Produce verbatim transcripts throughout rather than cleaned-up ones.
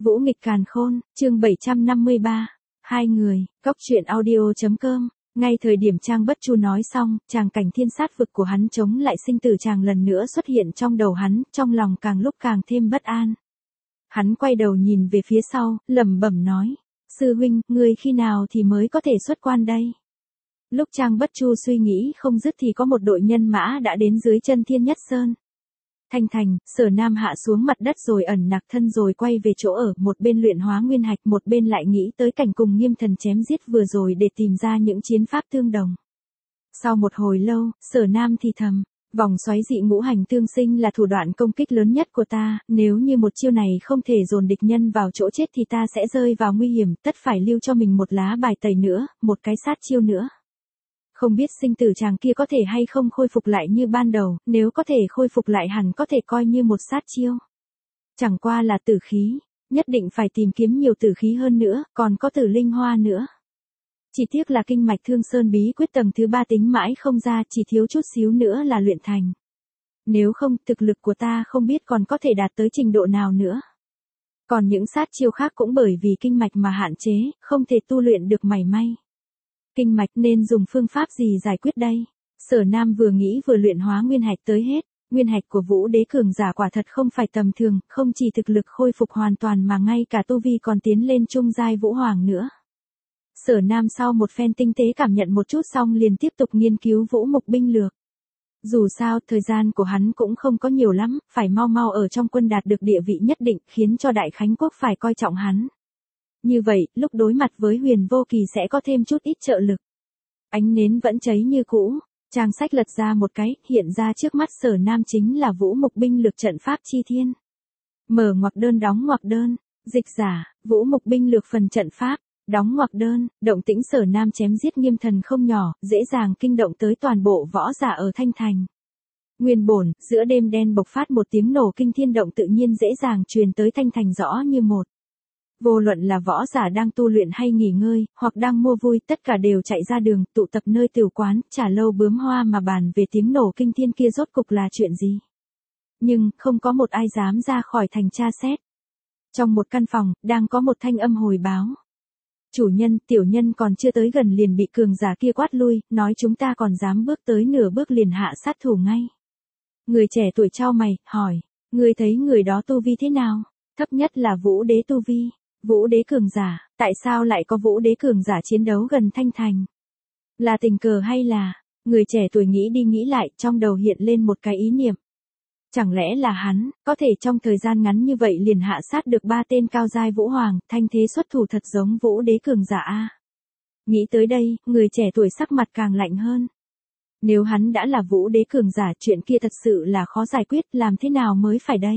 Vũ nghịch càn khôn, chương bảy trăm năm mươi ba. Hai người, Cốc Truyện Audio chấm com. Ngay thời điểm Trang Bất Chu nói xong, tràng cảnh thiên sát vực của hắn chống lại sinh tử chàng lần nữa xuất hiện trong đầu hắn, trong lòng càng lúc càng thêm bất an. Hắn quay đầu nhìn về phía sau, lẩm bẩm nói: "Sư huynh, ngươi khi nào thì mới có thể xuất quan đây?" Lúc Trang Bất Chu suy nghĩ không dứt thì có một đội nhân mã đã đến dưới chân Thiên Nhất Sơn. Thanh Thành, Sở Nam hạ xuống mặt đất rồi ẩn nặc thân rồi quay về chỗ ở, một bên luyện hóa nguyên hạch, một bên lại nghĩ tới cảnh cùng Nghiêm Thần chém giết vừa rồi để tìm ra những chiến pháp tương đồng. Sau một hồi lâu, Sở Nam thì thầm: "Vòng xoáy dị ngũ hành tương sinh là thủ đoạn công kích lớn nhất của ta, nếu như một chiêu này không thể dồn địch nhân vào chỗ chết thì ta sẽ rơi vào nguy hiểm, tất phải lưu cho mình một lá bài tẩy nữa, một cái sát chiêu nữa. Không biết sinh tử chàng kia có thể hay không khôi phục lại như ban đầu, nếu có thể khôi phục lại hẳn có thể coi như một sát chiêu. Chẳng qua là tử khí, nhất định phải tìm kiếm nhiều tử khí hơn nữa, còn có tử linh hoa nữa. Chỉ tiếc là kinh mạch Thương Sơn bí quyết tầng thứ ba tính mãi không ra, chỉ thiếu chút xíu nữa là luyện thành. Nếu không, thực lực của ta không biết còn có thể đạt tới trình độ nào nữa. Còn những sát chiêu khác cũng bởi vì kinh mạch mà hạn chế, không thể tu luyện được mảy may. Kinh mạch nên dùng phương pháp gì giải quyết đây?" Sở Nam vừa nghĩ vừa luyện hóa nguyên hạch tới hết. Nguyên hạch của Vũ Đế cường giả quả thật không phải tầm thường, không chỉ thực lực khôi phục hoàn toàn mà ngay cả tu vi còn tiến lên trung giai Vũ Hoàng nữa. Sở Nam sau một phen tinh tế cảm nhận một chút xong liền tiếp tục nghiên cứu Vũ Mục binh lược. Dù sao, thời gian của hắn cũng không có nhiều lắm, phải mau mau ở trong quân đạt được địa vị nhất định, khiến cho Đại Khánh Quốc phải coi trọng hắn. Như vậy, lúc đối mặt với Huyền Vô Kỳ sẽ có thêm chút ít trợ lực. Ánh nến vẫn cháy như cũ, trang sách lật ra một cái, hiện ra trước mắt Sở Nam chính là Vũ Mục binh lược trận pháp chi thiên. Mở ngoặc đơn đóng ngoặc đơn, dịch giả, Vũ Mục binh lược phần trận pháp, đóng ngoặc đơn, động tĩnh Sở Nam chém giết Nghiêm Thần không nhỏ, dễ dàng kinh động tới toàn bộ võ giả ở Thanh Thành. Nguyên bổn, giữa đêm đen bộc phát một tiếng nổ kinh thiên động tự nhiên dễ dàng truyền tới Thanh Thành rõ như một. Vô luận là võ giả đang tu luyện hay nghỉ ngơi, hoặc đang mua vui, tất cả đều chạy ra đường, tụ tập nơi tửu quán, trà lâu bướm hoa mà bàn về tiếng nổ kinh thiên kia rốt cục là chuyện gì. Nhưng, không có một ai dám ra khỏi thành tra xét. Trong một căn phòng, đang có một thanh âm hồi báo: "Chủ nhân, tiểu nhân còn chưa tới gần liền bị cường giả kia quát lui, nói chúng ta còn dám bước tới nửa bước liền hạ sát thủ ngay." Người trẻ tuổi chau mày, hỏi: "Ngươi thấy người đó tu vi thế nào?" "Thấp nhất là Vũ Đế tu vi." "Vũ Đế cường giả, tại sao lại có Vũ Đế cường giả chiến đấu gần Thanh Thành? Là tình cờ hay là..." Người trẻ tuổi nghĩ đi nghĩ lại, trong đầu hiện lên một cái ý niệm. Chẳng lẽ là hắn, có thể trong thời gian ngắn như vậy liền hạ sát được ba tên cao giai Vũ Hoàng, thanh thế xuất thủ thật giống Vũ Đế cường giả a. Nghĩ tới đây, người trẻ tuổi sắc mặt càng lạnh hơn. Nếu hắn đã là Vũ Đế cường giả, chuyện kia thật sự là khó giải quyết, làm thế nào mới phải đây?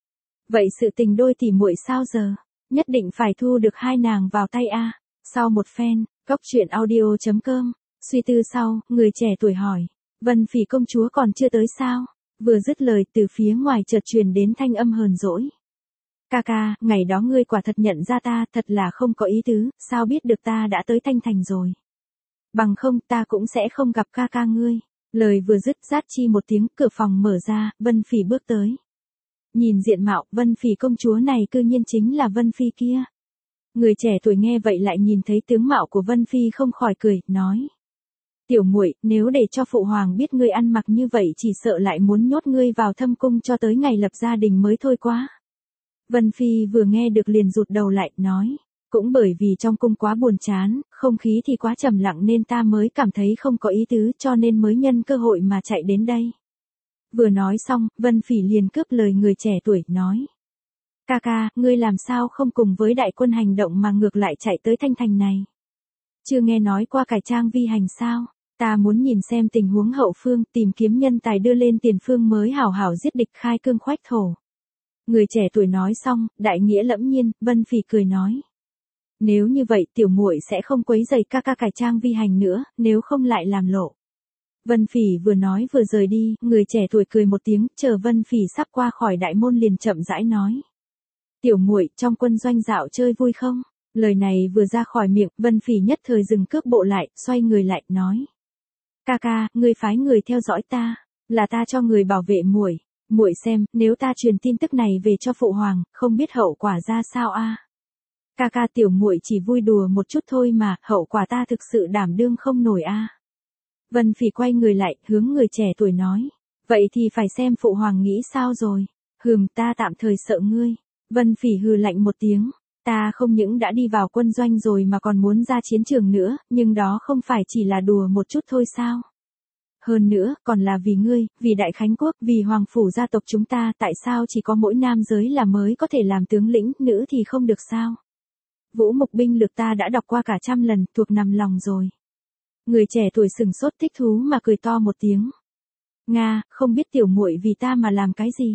Vậy sự tình đôi tỷ muội sao giờ? Nhất định phải thu được hai nàng vào tay a. Sau một phen, Cốc Truyện Audio chấm com, suy tư sau, người trẻ tuổi hỏi: "Vân Phỉ công chúa còn chưa tới sao?" Vừa dứt lời, từ phía ngoài chợt truyền đến thanh âm hờn dỗi: "Ca ca, ngày đó ngươi quả thật nhận ra ta, thật là không có ý tứ, sao biết được ta đã tới Thanh Thành rồi? Bằng không ta cũng sẽ không gặp ca ca ngươi." Lời vừa dứt, rát chi một tiếng, cửa phòng mở ra, Vân Phỉ bước tới. Nhìn diện mạo, Vân Phỉ công chúa này cư nhiên chính là Vân Phi kia. Người trẻ tuổi nghe vậy lại nhìn thấy tướng mạo của Vân Phi không khỏi cười, nói: "Tiểu muội, nếu để cho phụ hoàng biết ngươi ăn mặc như vậy chỉ sợ lại muốn nhốt ngươi vào thâm cung cho tới ngày lập gia đình mới thôi quá." Vân Phi vừa nghe được liền rụt đầu lại, nói: "Cũng bởi vì trong cung quá buồn chán, không khí thì quá trầm lặng nên ta mới cảm thấy không có ý tứ, cho nên mới nhân cơ hội mà chạy đến đây." Vừa nói xong, Vân Phỉ liền cướp lời người trẻ tuổi, nói: "Ca ca, ngươi làm sao không cùng với đại quân hành động mà ngược lại chạy tới Thanh Thành này? Chưa nghe nói qua cải trang vi hành sao? Ta muốn nhìn xem tình huống hậu phương, tìm kiếm nhân tài đưa lên tiền phương mới hảo hảo giết địch, khai cương khoách thổ." Người trẻ tuổi nói xong, đại nghĩa lẫm nhiên, Vân Phỉ cười nói: "Nếu như vậy tiểu muội sẽ không quấy rầy ca ca cải trang vi hành nữa, nếu không lại làm lộ." Vân Phỉ vừa nói vừa rời đi, người trẻ tuổi cười một tiếng, chờ Vân Phỉ sắp qua khỏi đại môn liền chậm rãi nói: "Tiểu muội, trong quân doanh dạo chơi vui không?" Lời này vừa ra khỏi miệng, Vân Phỉ nhất thời dừng cước bộ lại, xoay người lại, nói: "Ca ca, ngươi phái người theo dõi ta, là ta cho người bảo vệ muội." Muội xem, nếu ta truyền tin tức này về cho phụ hoàng, không biết hậu quả ra sao a. Ca ca, tiểu muội chỉ vui đùa một chút thôi mà, hậu quả ta thực sự đảm đương không nổi a. Vân Phỉ quay người lại, hướng người trẻ tuổi nói. Vậy thì phải xem phụ hoàng nghĩ sao rồi. Hừm, ta tạm thời sợ ngươi. Vân Phỉ hừ lạnh một tiếng. Ta không những đã đi vào quân doanh rồi mà còn muốn ra chiến trường nữa, nhưng đó không phải chỉ là đùa một chút thôi sao? Hơn nữa, còn là vì ngươi, vì Đại Khánh Quốc, vì hoàng phủ gia tộc chúng ta, tại sao chỉ có mỗi nam giới là mới có thể làm tướng lĩnh, nữ thì không được sao? Vũ mục binh lược ta đã đọc qua cả trăm lần, thuộc nằm lòng rồi. Người trẻ tuổi sừng sốt thích thú mà cười to một tiếng. Nga, không biết tiểu muội vì ta mà làm cái gì?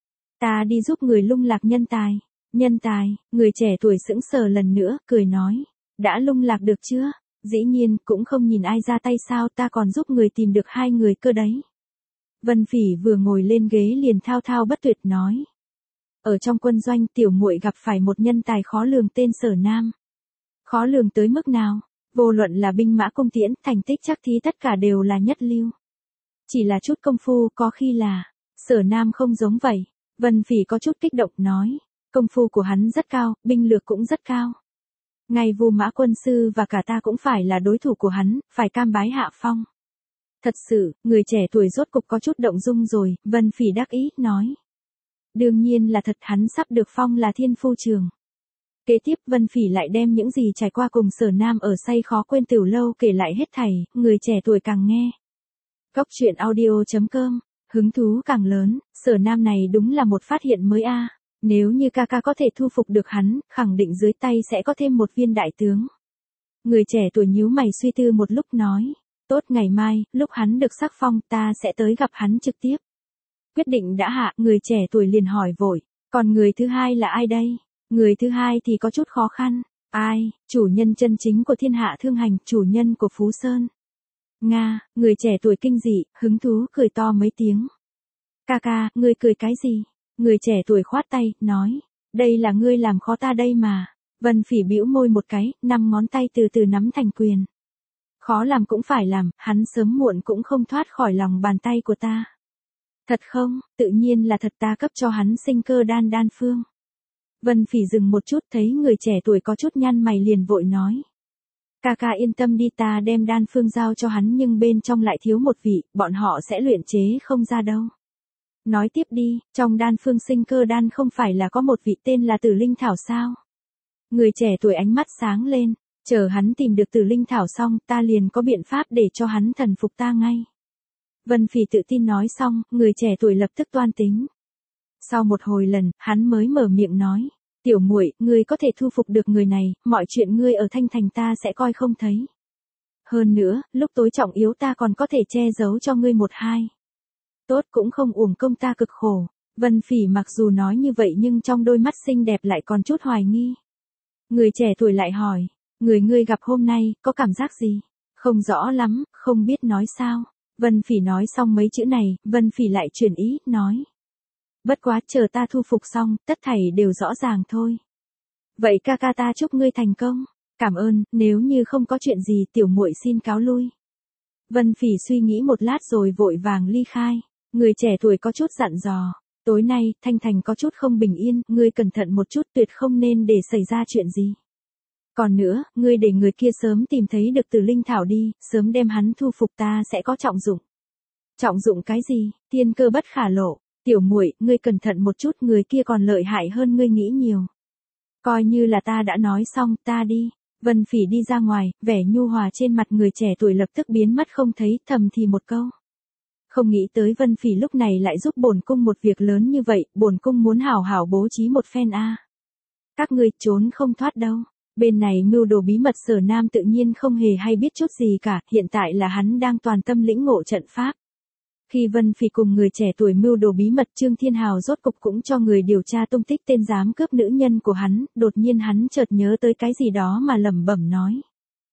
Ta đi giúp người lung lạc nhân tài. Nhân tài, người trẻ tuổi sững sờ lần nữa, cười nói. Đã lung lạc được chưa? Dĩ nhiên, cũng không nhìn ai ra tay sao, ta còn giúp người tìm được hai người cơ đấy. Vân Phỉ vừa ngồi lên ghế liền thao thao bất tuyệt nói. Ở trong quân doanh, tiểu muội gặp phải một nhân tài khó lường tên Sở Nam. Khó lường tới mức nào? Vô luận là binh mã cung tiễn, thành tích chắc thí tất cả đều là nhất lưu. Chỉ là chút công phu, có khi là, Sở Nam không giống vậy. Vân Phỉ có chút kích động nói. Công phu của hắn rất cao, binh lược cũng rất cao. Ngay Vu Mã quân sư và cả ta cũng phải là đối thủ của hắn, phải cam bái hạ phong. Thật sự, người trẻ tuổi rốt cục có chút động dung rồi, Vân Phỉ đắc ý, nói. Đương nhiên là thật, hắn sắp được phong là thiên phu trường. Kế tiếp Vân Phỉ lại đem những gì trải qua cùng Sở Nam ở say khó quên tiểu lâu kể lại hết thảy, người trẻ tuổi càng nghe. Góc truyện audio chấm com, hứng thú càng lớn, Sở Nam này đúng là một phát hiện mới a. Nếu như ca ca có thể thu phục được hắn, khẳng định dưới tay sẽ có thêm một viên đại tướng. Người trẻ tuổi nhíu mày suy tư một lúc nói. Tốt, ngày mai, lúc hắn được sắc phong, ta sẽ tới gặp hắn trực tiếp. Quyết định đã hạ, người trẻ tuổi liền hỏi vội. Còn người thứ hai là ai đây? Người thứ hai thì có chút khó khăn. Ai? Chủ nhân chân chính của thiên hạ thương hành, chủ nhân của Phú Sơn. Nga, người trẻ tuổi kinh dị, hứng thú cười to mấy tiếng. Ca ca, ngươi cười cái gì? Người trẻ tuổi khoát tay, nói. Đây là ngươi làm khó ta đây mà. Vân Phỉ bĩu môi một cái, năm ngón tay từ từ nắm thành quyền. Khó làm cũng phải làm, hắn sớm muộn cũng không thoát khỏi lòng bàn tay của ta. Thật không? Tự nhiên là thật, ta cấp cho hắn sinh cơ đan đan phương. Vân Phỉ dừng một chút, thấy người trẻ tuổi có chút nhăn mày liền vội nói. Ca ca yên tâm đi, ta đem đan phương giao cho hắn nhưng bên trong lại thiếu một vị, bọn họ sẽ luyện chế không ra đâu. Nói tiếp đi, trong đan phương sinh cơ đan không phải là có một vị tên là Tử Linh Thảo sao? Người trẻ tuổi ánh mắt sáng lên, chờ hắn tìm được Tử Linh Thảo xong, ta liền có biện pháp để cho hắn thần phục ta ngay. Vân Phỉ tự tin nói xong, người trẻ tuổi lập tức toan tính. Sau một hồi lần, hắn mới mở miệng nói, tiểu muội, ngươi có thể thu phục được người này, mọi chuyện ngươi ở Thanh Thành ta sẽ coi không thấy. Hơn nữa, lúc tối trọng yếu ta còn có thể che giấu cho ngươi một hai. Tốt, cũng không uổng công ta cực khổ. Vân Phỉ mặc dù nói như vậy nhưng trong đôi mắt xinh đẹp lại còn chút hoài nghi. Người trẻ tuổi lại hỏi, người ngươi gặp hôm nay, có cảm giác gì? Không rõ lắm, không biết nói sao. Vân Phỉ nói xong mấy chữ này, Vân Phỉ lại chuyển ý, nói. Bất quá, chờ ta thu phục xong, tất thảy đều rõ ràng thôi. Vậy ca ca ta chúc ngươi thành công. Cảm ơn, nếu như không có chuyện gì tiểu muội xin cáo lui. Vân Phỉ suy nghĩ một lát rồi vội vàng ly khai. Người trẻ tuổi có chút dặn dò. Tối nay, Thanh Thành có chút không bình yên, ngươi cẩn thận một chút, tuyệt không nên để xảy ra chuyện gì. Còn nữa, ngươi để người kia sớm tìm thấy được Tử Linh Thảo đi, sớm đem hắn thu phục ta sẽ có trọng dụng. Trọng dụng cái gì? Thiên cơ bất khả lộ. Tiểu muội, ngươi cẩn thận một chút, người kia còn lợi hại hơn ngươi nghĩ nhiều. Coi như là ta đã nói xong, ta đi. Vân Phỉ đi ra ngoài, vẻ nhu hòa trên mặt người trẻ tuổi lập tức biến mất không thấy, thầm thì một câu. Không nghĩ tới Vân Phỉ lúc này lại giúp bổn cung một việc lớn như vậy, bổn cung muốn hảo hảo bố trí một phen a. Các ngươi trốn không thoát đâu. Bên này mưu đồ bí mật Sở Nam tự nhiên không hề hay biết chút gì cả, hiện tại là hắn đang toàn tâm lĩnh ngộ trận pháp. Khi Vân Phỉ cùng người trẻ tuổi mưu đồ bí mật, Trương Thiên Hào rốt cục cũng cho người điều tra tung tích tên dám cướp nữ nhân của hắn, đột nhiên hắn chợt nhớ tới cái gì đó mà lẩm bẩm nói.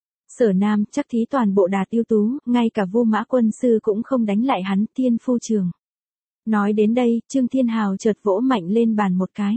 Sở Nam chắc thí toàn bộ đạt ưu tú, ngay cả Vu Mã quân sư cũng không đánh lại hắn, Thiên phu trường. Nói đến đây, Trương Thiên Hào chợt vỗ mạnh lên bàn một cái.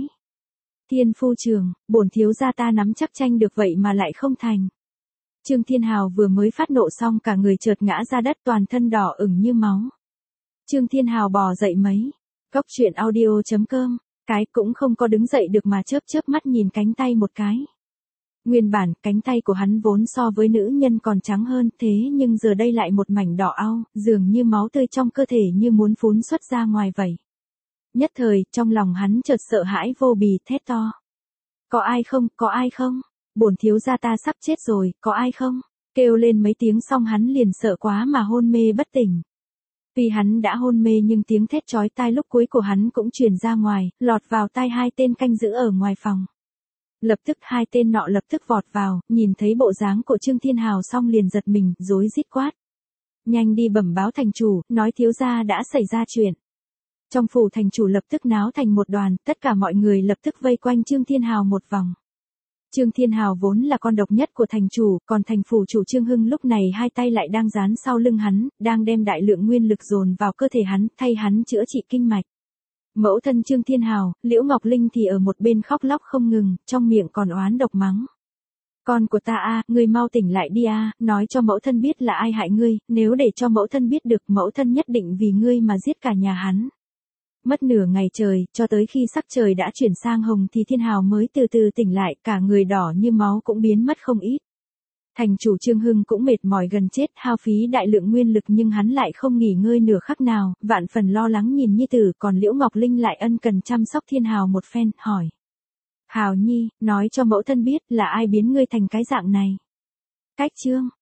Thiên phu trường, bổn thiếu gia ta nắm chắc tranh được vậy mà lại không thành. Trương Thiên Hào vừa mới phát nộ xong cả người chợt ngã ra đất toàn thân đỏ ửng như máu. Trương Thiên Hào bò dậy mấy. Cốc truyện audio.com, cái cũng không có đứng dậy được mà chớp chớp mắt nhìn cánh tay một cái. Nguyên bản, cánh tay của hắn vốn so với nữ nhân còn trắng hơn, thế nhưng giờ đây lại một mảnh đỏ au, dường như máu tươi trong cơ thể như muốn phún xuất ra ngoài vậy. Nhất thời, trong lòng hắn chợt sợ hãi vô bì, thét to. Có ai không, có ai không? Bổn thiếu gia ta sắp chết rồi, có ai không? Kêu lên mấy tiếng xong hắn liền sợ quá mà hôn mê bất tỉnh. Tuy hắn đã hôn mê nhưng tiếng thét chói tai lúc cuối của hắn cũng truyền ra ngoài, lọt vào tai hai tên canh giữ ở ngoài phòng. Lập tức hai tên nọ lập tức vọt vào, nhìn thấy bộ dáng của Trương Thiên Hào xong liền giật mình, rối rít quát. Nhanh đi bẩm báo thành chủ, nói thiếu gia đã xảy ra chuyện. Trong phủ thành chủ lập tức náo thành một đoàn, tất cả mọi người lập tức vây quanh Trương Thiên Hào một vòng. Trương Thiên Hào vốn là con độc nhất của thành chủ, còn thành phủ chủ Trương Hưng lúc này hai tay lại đang dán sau lưng hắn, đang đem đại lượng nguyên lực dồn vào cơ thể hắn, thay hắn chữa trị kinh mạch. Mẫu thân Trương Thiên Hào, Liễu Ngọc Linh thì ở một bên khóc lóc không ngừng, trong miệng còn oán độc mắng. Con của ta a, ngươi mau tỉnh lại đi a, nói cho mẫu thân biết là ai hại ngươi, nếu để cho mẫu thân biết được, mẫu thân nhất định vì ngươi mà giết cả nhà hắn. Mất nửa ngày trời, cho tới khi sắc trời đã chuyển sang hồng thì Thiên Hào mới từ từ tỉnh lại, cả người đỏ như máu cũng biến mất không ít. Thành chủ Trương Hưng cũng mệt mỏi gần chết, hao phí đại lượng nguyên lực nhưng hắn lại không nghỉ ngơi nửa khắc nào, vạn phần lo lắng nhìn nhi tử, còn Liễu Ngọc Linh lại ân cần chăm sóc Thiên Hào một phen, hỏi. Hào nhi, nói cho mẫu thân biết là ai biến ngươi thành cái dạng này. Cách Trương,